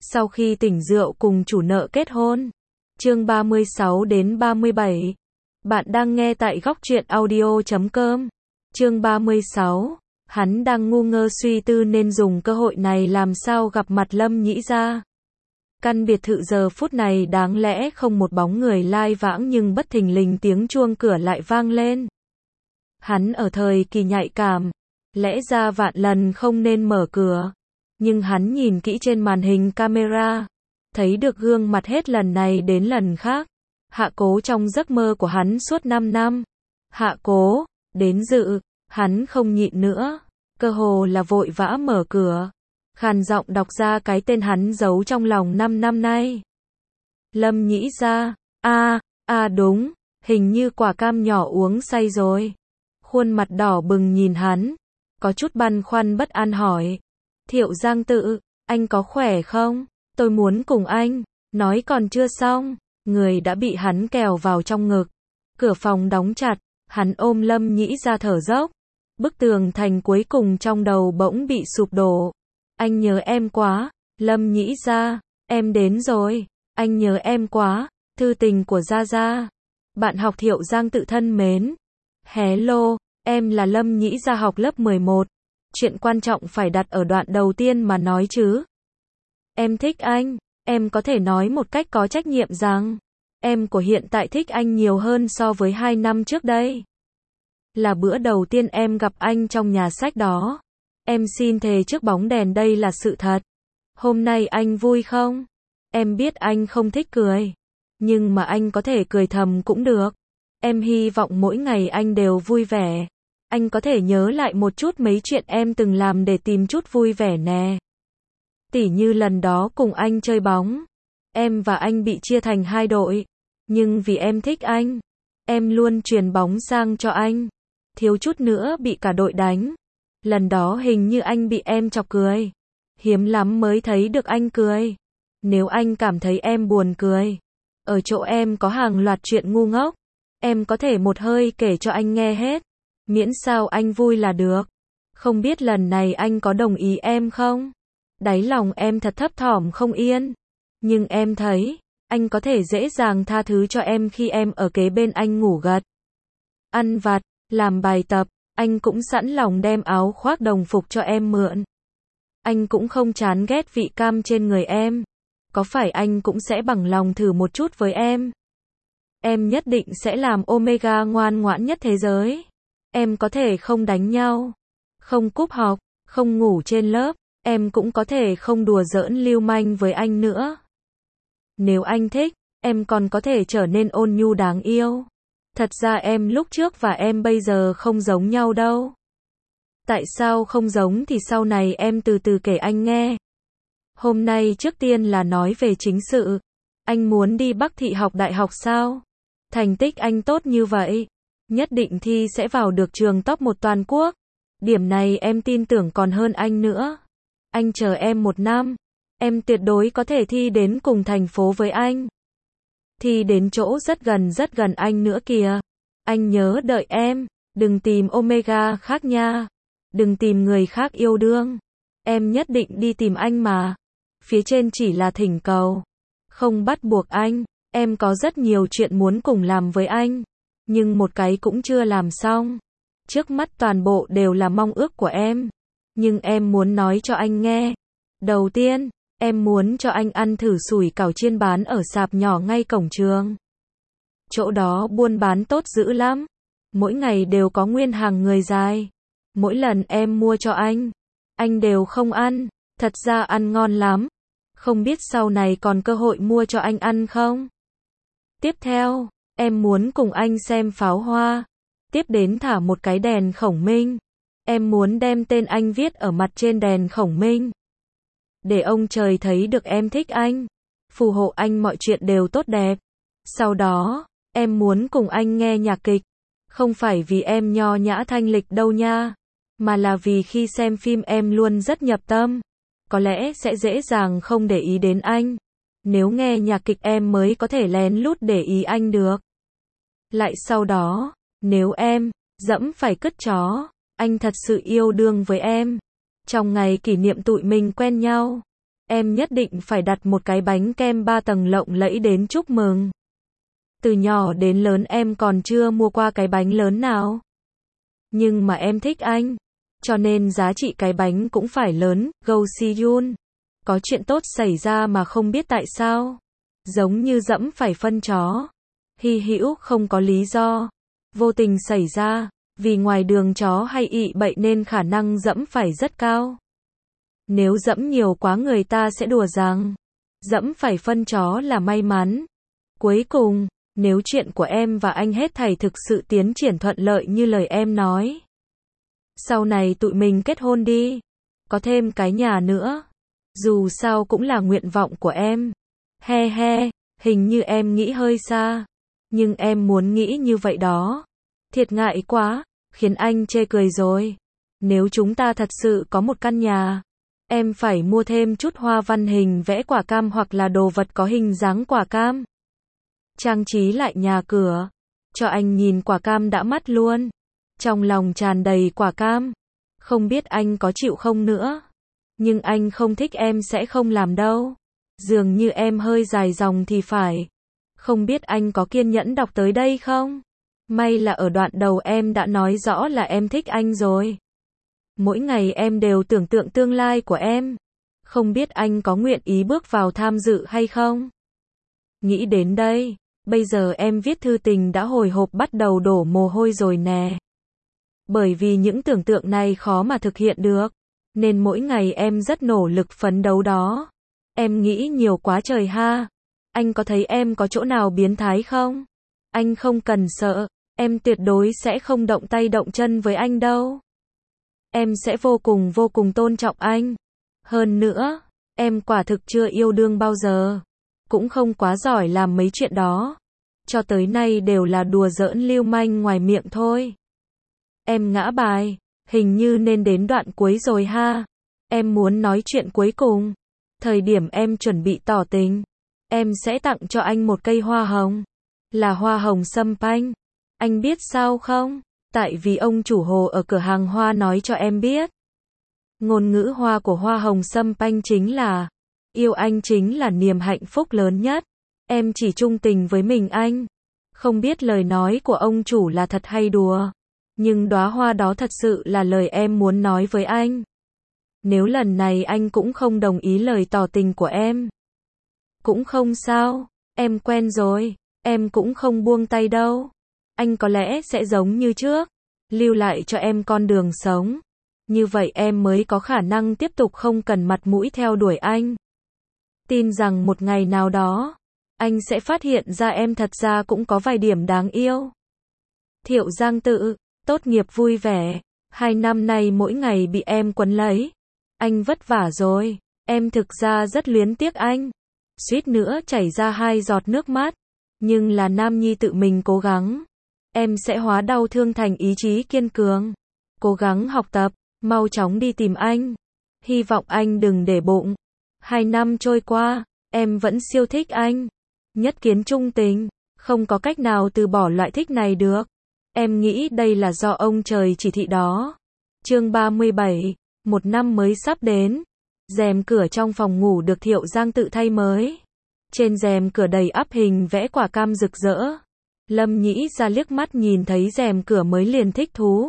Sau khi tỉnh rượu cùng chủ nợ kết hôn. Chương 36 đến 37. Bạn đang nghe tại góc truyện audio.com. Chương 36. Hắn đang ngu ngơ suy tư nên dùng cơ hội này làm sao gặp mặt Lâm Nhĩ Gia. Căn biệt thự giờ phút này đáng lẽ không một bóng người lai vãng nhưng bất thình lình tiếng chuông cửa lại vang lên. Hắn ở thời kỳ nhạy cảm, lẽ ra vạn lần không nên mở cửa. Nhưng hắn nhìn kỹ trên màn hình camera, thấy được gương mặt hết lần này đến lần khác. Hạ Cố trong giấc mơ của hắn suốt 5 năm. Hạ Cố, đến dự, hắn không nhịn nữa, cơ hồ là vội vã mở cửa, khàn giọng đọc ra cái tên hắn giấu trong lòng 5 năm nay. Lâm Nhĩ Gia, đúng, hình như quả cam nhỏ uống say rồi. Khuôn mặt đỏ bừng nhìn hắn, có chút băn khoăn bất an hỏi. Thiệu Giang Tự, anh có khỏe không? Tôi muốn cùng anh. Nói còn chưa xong, người đã bị hắn kèo vào trong ngực. Cửa phòng đóng chặt, hắn ôm Lâm Nhĩ Gia thở dốc. Bức tường thành cuối cùng trong đầu bỗng bị sụp đổ. Anh nhớ em quá, Lâm Nhĩ Gia, em đến rồi. Anh nhớ em quá, thư tình của Gia Gia. Bạn học Thiệu Giang Tự thân mến. Hello, em là Lâm Nhĩ Gia học lớp 11. Chuyện quan trọng phải đặt ở đoạn đầu tiên mà nói chứ. Em thích anh, em có thể nói một cách có trách nhiệm rằng, em của hiện tại thích anh nhiều hơn so với 2 năm trước đây. Là bữa đầu tiên em gặp anh trong nhà sách đó. Em xin thề trước bóng đèn đây là sự thật. Hôm nay anh vui không? Em biết anh không thích cười, nhưng mà anh có thể cười thầm cũng được. Em hy vọng mỗi ngày anh đều vui vẻ. Anh có thể nhớ lại một chút mấy chuyện em từng làm để tìm chút vui vẻ nè. Tỉ như lần đó cùng anh chơi bóng, em và anh bị chia thành 2 đội, nhưng vì em thích anh, em luôn chuyền bóng sang cho anh, thiếu chút nữa bị cả đội đánh. Lần đó hình như anh bị em chọc cười, hiếm lắm mới thấy được anh cười. Nếu anh cảm thấy em buồn cười, ở chỗ em có hàng loạt chuyện ngu ngốc, em có thể một hơi kể cho anh nghe hết, miễn sao anh vui là được. Không biết lần này anh có đồng ý em không? Đáy lòng em thật thấp thỏm không yên, nhưng em thấy anh có thể dễ dàng tha thứ cho em khi em ở kế bên anh ngủ gật, ăn vặt, làm bài tập. Anh cũng sẵn lòng đem áo khoác đồng phục cho em mượn. Anh cũng không chán ghét vị cam trên người em. Có phải anh cũng sẽ bằng lòng thử một chút với em? Em nhất định sẽ làm Omega ngoan ngoãn nhất thế giới. Em có thể không đánh nhau, không cúp học, không ngủ trên lớp. Em cũng có thể không đùa giỡn lưu manh với anh nữa. Nếu anh thích, em còn có thể trở nên ôn nhu đáng yêu. Thật ra em lúc trước và em bây giờ không giống nhau đâu. Tại sao không giống thì sau này em từ từ kể anh nghe. Hôm nay trước tiên là nói về chính sự. Anh muốn đi Bắc Thị học đại học sao? Thành tích anh tốt như vậy, nhất định thi sẽ vào được trường top 1 toàn quốc. Điểm này em tin tưởng còn hơn anh nữa. Anh chờ em 1 năm, em tuyệt đối có thể thi đến cùng thành phố với anh. Thi đến chỗ rất gần anh nữa kìa. Anh nhớ đợi em, đừng tìm Omega khác nha. Đừng tìm người khác yêu đương. Em nhất định đi tìm anh mà. Phía trên chỉ là thỉnh cầu, không bắt buộc anh. Em có rất nhiều chuyện muốn cùng làm với anh, nhưng một cái cũng chưa làm xong. Trước mắt toàn bộ đều là mong ước của em, nhưng em muốn nói cho anh nghe. Đầu tiên, em muốn cho anh ăn thử sủi cảo chiên bán ở sạp nhỏ ngay cổng trường. Chỗ đó buôn bán tốt dữ lắm. Mỗi ngày đều có nguyên hàng người dài. Mỗi lần em mua cho anh đều không ăn. Thật ra ăn ngon lắm. Không biết sau này còn cơ hội mua cho anh ăn không? Tiếp theo, em muốn cùng anh xem pháo hoa. Tiếp đến thả một cái đèn khổng minh. Em muốn đem tên anh viết ở mặt trên đèn khổng minh, để ông trời thấy được em thích anh, phù hộ anh mọi chuyện đều tốt đẹp. Sau đó, em muốn cùng anh nghe nhạc kịch. Không phải vì em nho nhã thanh lịch đâu nha, mà là vì khi xem phim em luôn rất nhập tâm. Có lẽ sẽ dễ dàng không để ý đến anh. Nếu nghe nhạc kịch em mới có thể lén lút để ý anh được. Lại sau đó, nếu em dẫm phải cứt chó, anh thật sự yêu đương với em. Trong ngày kỷ niệm tụi mình quen nhau, em nhất định phải đặt một cái bánh kem 3 tầng lộng lẫy đến chúc mừng. Từ nhỏ đến lớn em còn chưa mua qua cái bánh lớn nào. Nhưng mà em thích anh, cho nên giá trị cái bánh cũng phải lớn. Go Si-yoon. Có chuyện tốt xảy ra mà không biết tại sao. Giống như dẫm phải phân chó. Hy hữu không có lý do. Vô tình xảy ra. Vì ngoài đường chó hay ị bậy nên khả năng dẫm phải rất cao. Nếu dẫm nhiều quá người ta sẽ đùa rằng dẫm phải phân chó là may mắn. Cuối cùng, nếu chuyện của em và anh hết thảy thực sự tiến triển thuận lợi như lời em nói, sau này tụi mình kết hôn đi. Có thêm cái nhà nữa. Dù sao cũng là nguyện vọng của em. He he, hình như em nghĩ hơi xa. Nhưng em muốn nghĩ như vậy đó. Thiệt ngại quá, khiến anh chê cười rồi. Nếu chúng ta thật sự có một căn nhà, em phải mua thêm chút hoa văn hình vẽ quả cam hoặc là đồ vật có hình dáng quả cam. Trang trí lại nhà cửa. Cho anh nhìn quả cam đã mắt luôn. Trong lòng tràn đầy quả cam. Không biết anh có chịu không nữa. Nhưng anh không thích em sẽ không làm đâu. Dường như em hơi dài dòng thì phải. Không biết anh có kiên nhẫn đọc tới đây không? May là ở đoạn đầu em đã nói rõ là em thích anh rồi. Mỗi ngày em đều tưởng tượng tương lai của em. Không biết anh có nguyện ý bước vào tham dự hay không? Nghĩ đến đây, bây giờ em viết thư tình đã hồi hộp bắt đầu đổ mồ hôi rồi nè. Bởi vì những tưởng tượng này khó mà thực hiện được, nên mỗi ngày em rất nỗ lực phấn đấu đó. Em nghĩ nhiều quá trời ha. Anh có thấy em có chỗ nào biến thái không? Anh không cần sợ, em tuyệt đối sẽ không động tay động chân với anh đâu. Em sẽ vô cùng tôn trọng anh. Hơn nữa, em quả thực chưa yêu đương bao giờ. Cũng không quá giỏi làm mấy chuyện đó. Cho tới nay đều là đùa giỡn lưu manh ngoài miệng thôi. Em ngã bài, hình như nên đến đoạn cuối rồi ha. Em muốn nói chuyện cuối cùng. Thời điểm em chuẩn bị tỏ tình, em sẽ tặng cho anh một cây hoa hồng. Là hoa hồng sâm panh. Anh biết sao không? Tại vì ông chủ hồ ở cửa hàng hoa nói cho em biết. Ngôn ngữ hoa của hoa hồng sâm panh chính là yêu anh chính là niềm hạnh phúc lớn nhất. Em chỉ trung tình với mình anh. Không biết lời nói của ông chủ là thật hay đùa. Nhưng đóa hoa đó thật sự là lời em muốn nói với anh. Nếu lần này anh cũng không đồng ý lời tỏ tình của em, cũng không sao, em quen rồi, em cũng không buông tay đâu. Anh có lẽ sẽ giống như trước, lưu lại cho em con đường sống. Như vậy em mới có khả năng tiếp tục không cần mặt mũi theo đuổi anh. Tin rằng một ngày nào đó, anh sẽ phát hiện ra em thật ra cũng có vài điểm đáng yêu. Thiệu Giang Tự, tốt nghiệp vui vẻ, 2 năm nay mỗi ngày bị em quấn lấy. Anh vất vả rồi, em thực ra rất luyến tiếc anh. Suýt nữa chảy ra 2 giọt nước mắt. Nhưng là nam nhi tự mình cố gắng. Em sẽ hóa đau thương thành ý chí kiên cường. Cố gắng học tập, mau chóng đi tìm anh. Hy vọng anh đừng để bụng. 2 năm trôi qua, em vẫn siêu thích anh. Nhất kiến trung tình, không có cách nào từ bỏ loại thích này được. Em nghĩ đây là do ông trời chỉ thị đó. Chương 37, một năm mới sắp đến. Rèm cửa trong phòng ngủ được Thiệu Giang tự thay mới. Trên rèm cửa đầy ắp hình vẽ quả cam rực rỡ. Lâm Nhĩ ra liếc mắt nhìn thấy rèm cửa mới liền thích thú.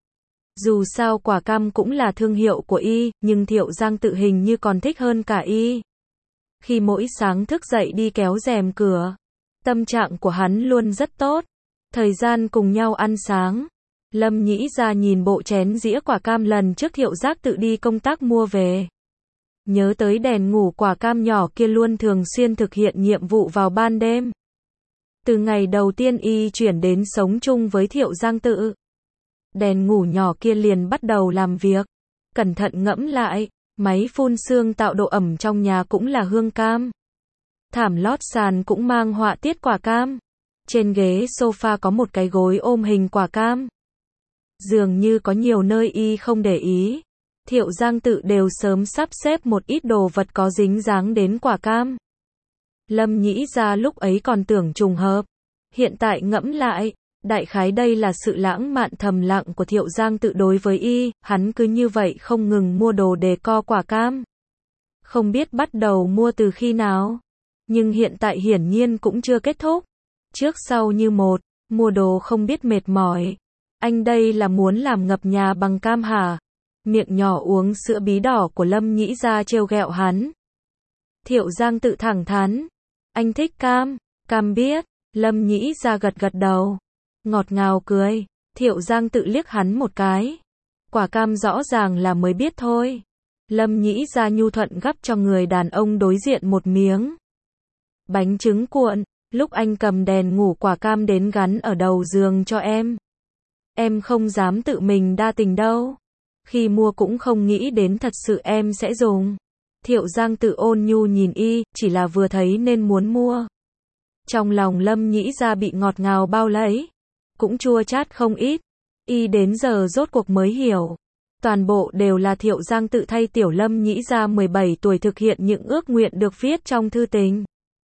Dù sao quả cam cũng là thương hiệu của y, nhưng Thiệu Giang tự hình như còn thích hơn cả y. Khi mỗi sáng thức dậy đi kéo rèm cửa, tâm trạng của hắn luôn rất tốt. Thời gian cùng nhau ăn sáng. Lâm Nhĩ ra nhìn bộ chén dĩa quả cam lần trước Thiệu Giác tự đi công tác mua về. Nhớ tới đèn ngủ quả cam nhỏ kia luôn thường xuyên thực hiện nhiệm vụ vào ban đêm. Từ ngày đầu tiên y chuyển đến sống chung với Thiệu Giang tự, đèn ngủ nhỏ kia liền bắt đầu làm việc. Cẩn thận ngẫm lại, máy phun sương tạo độ ẩm trong nhà cũng là hương cam. Thảm lót sàn cũng mang họa tiết quả cam. Trên ghế sofa có một cái gối ôm hình quả cam. Dường như có nhiều nơi y không để ý. Thiệu Giang tự đều sớm sắp xếp một ít đồ vật có dính dáng đến quả cam. Lâm Nhĩ ra lúc ấy còn tưởng trùng hợp. Hiện tại ngẫm lại, đại khái đây là sự lãng mạn thầm lặng của Thiệu Giang tự đối với y, hắn cứ như vậy không ngừng mua đồ decor quả cam. Không biết bắt đầu mua từ khi nào, nhưng hiện tại hiển nhiên cũng chưa kết thúc. Trước sau như một, mua đồ không biết mệt mỏi. Anh đây là muốn làm ngập nhà bằng cam hả? Miệng nhỏ uống sữa bí đỏ của Lâm Nhĩ Gia trêu ghẹo hắn. Thiệu Giang tự thẳng thắn. Anh thích cam, cam biết. Lâm Nhĩ Gia gật gật đầu. Ngọt ngào cười. Thiệu Giang tự liếc hắn một cái. Quả cam rõ ràng là mới biết thôi. Lâm Nhĩ Gia nhu thuận gắp cho người đàn ông đối diện một miếng bánh trứng cuộn. Lúc anh cầm đèn ngủ quả cam đến gắn ở đầu giường cho em. Em không dám tự mình đa tình đâu. Khi mua cũng không nghĩ đến thật sự em sẽ dùng. Thiệu Giang tự ôn nhu nhìn y, chỉ là vừa thấy nên muốn mua. Trong lòng Lâm Nhĩ Gia bị ngọt ngào bao lấy. Cũng chua chát không ít. Y đến giờ rốt cuộc mới hiểu. Toàn bộ đều là Thiệu Giang tự thay tiểu Lâm Nhĩ Gia 17 tuổi thực hiện những ước nguyện được viết trong thư tình.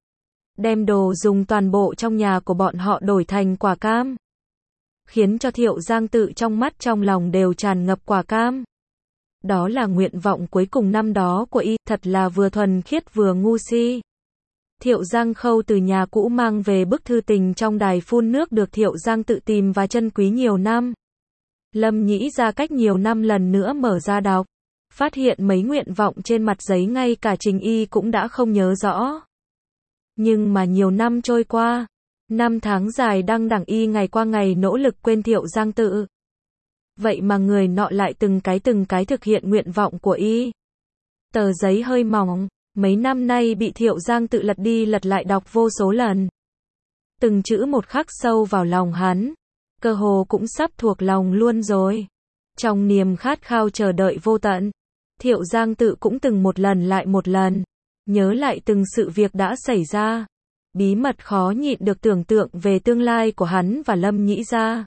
Đem đồ dùng toàn bộ trong nhà của bọn họ đổi thành quả cam. Khiến cho Thiệu Giang tự trong mắt trong lòng đều tràn ngập quả cam. Đó là nguyện vọng cuối cùng năm đó của y, thật là vừa thuần khiết vừa ngu si. Thiệu Giang Khâu từ nhà cũ mang về bức thư tình trong đài phun nước được Thiệu Giang tự tìm và trân quý nhiều năm. Lâm Nhĩ Gia cách nhiều năm lần nữa mở ra đọc. Phát hiện mấy nguyện vọng trên mặt giấy ngay cả Trình Y cũng đã không nhớ rõ. Nhưng mà nhiều năm trôi qua, năm tháng dài đăng đẳng y ngày qua ngày nỗ lực quên Thiệu Giang tự. Vậy mà người nọ lại từng cái thực hiện nguyện vọng của y. Tờ giấy hơi mỏng, mấy năm nay bị Thiệu Giang tự lật đi lật lại đọc vô số lần. Từng chữ một khắc sâu vào lòng hắn, cơ hồ cũng sắp thuộc lòng luôn rồi. Trong niềm khát khao chờ đợi vô tận, Thiệu Giang tự cũng từng một lần lại một lần nhớ lại từng sự việc đã xảy ra. Bí mật khó nhịn được tưởng tượng về tương lai của hắn và Lâm Nhĩ Gia.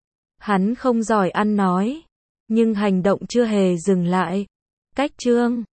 Hắn không giỏi ăn nói, nhưng hành động chưa hề dừng lại. Cách chương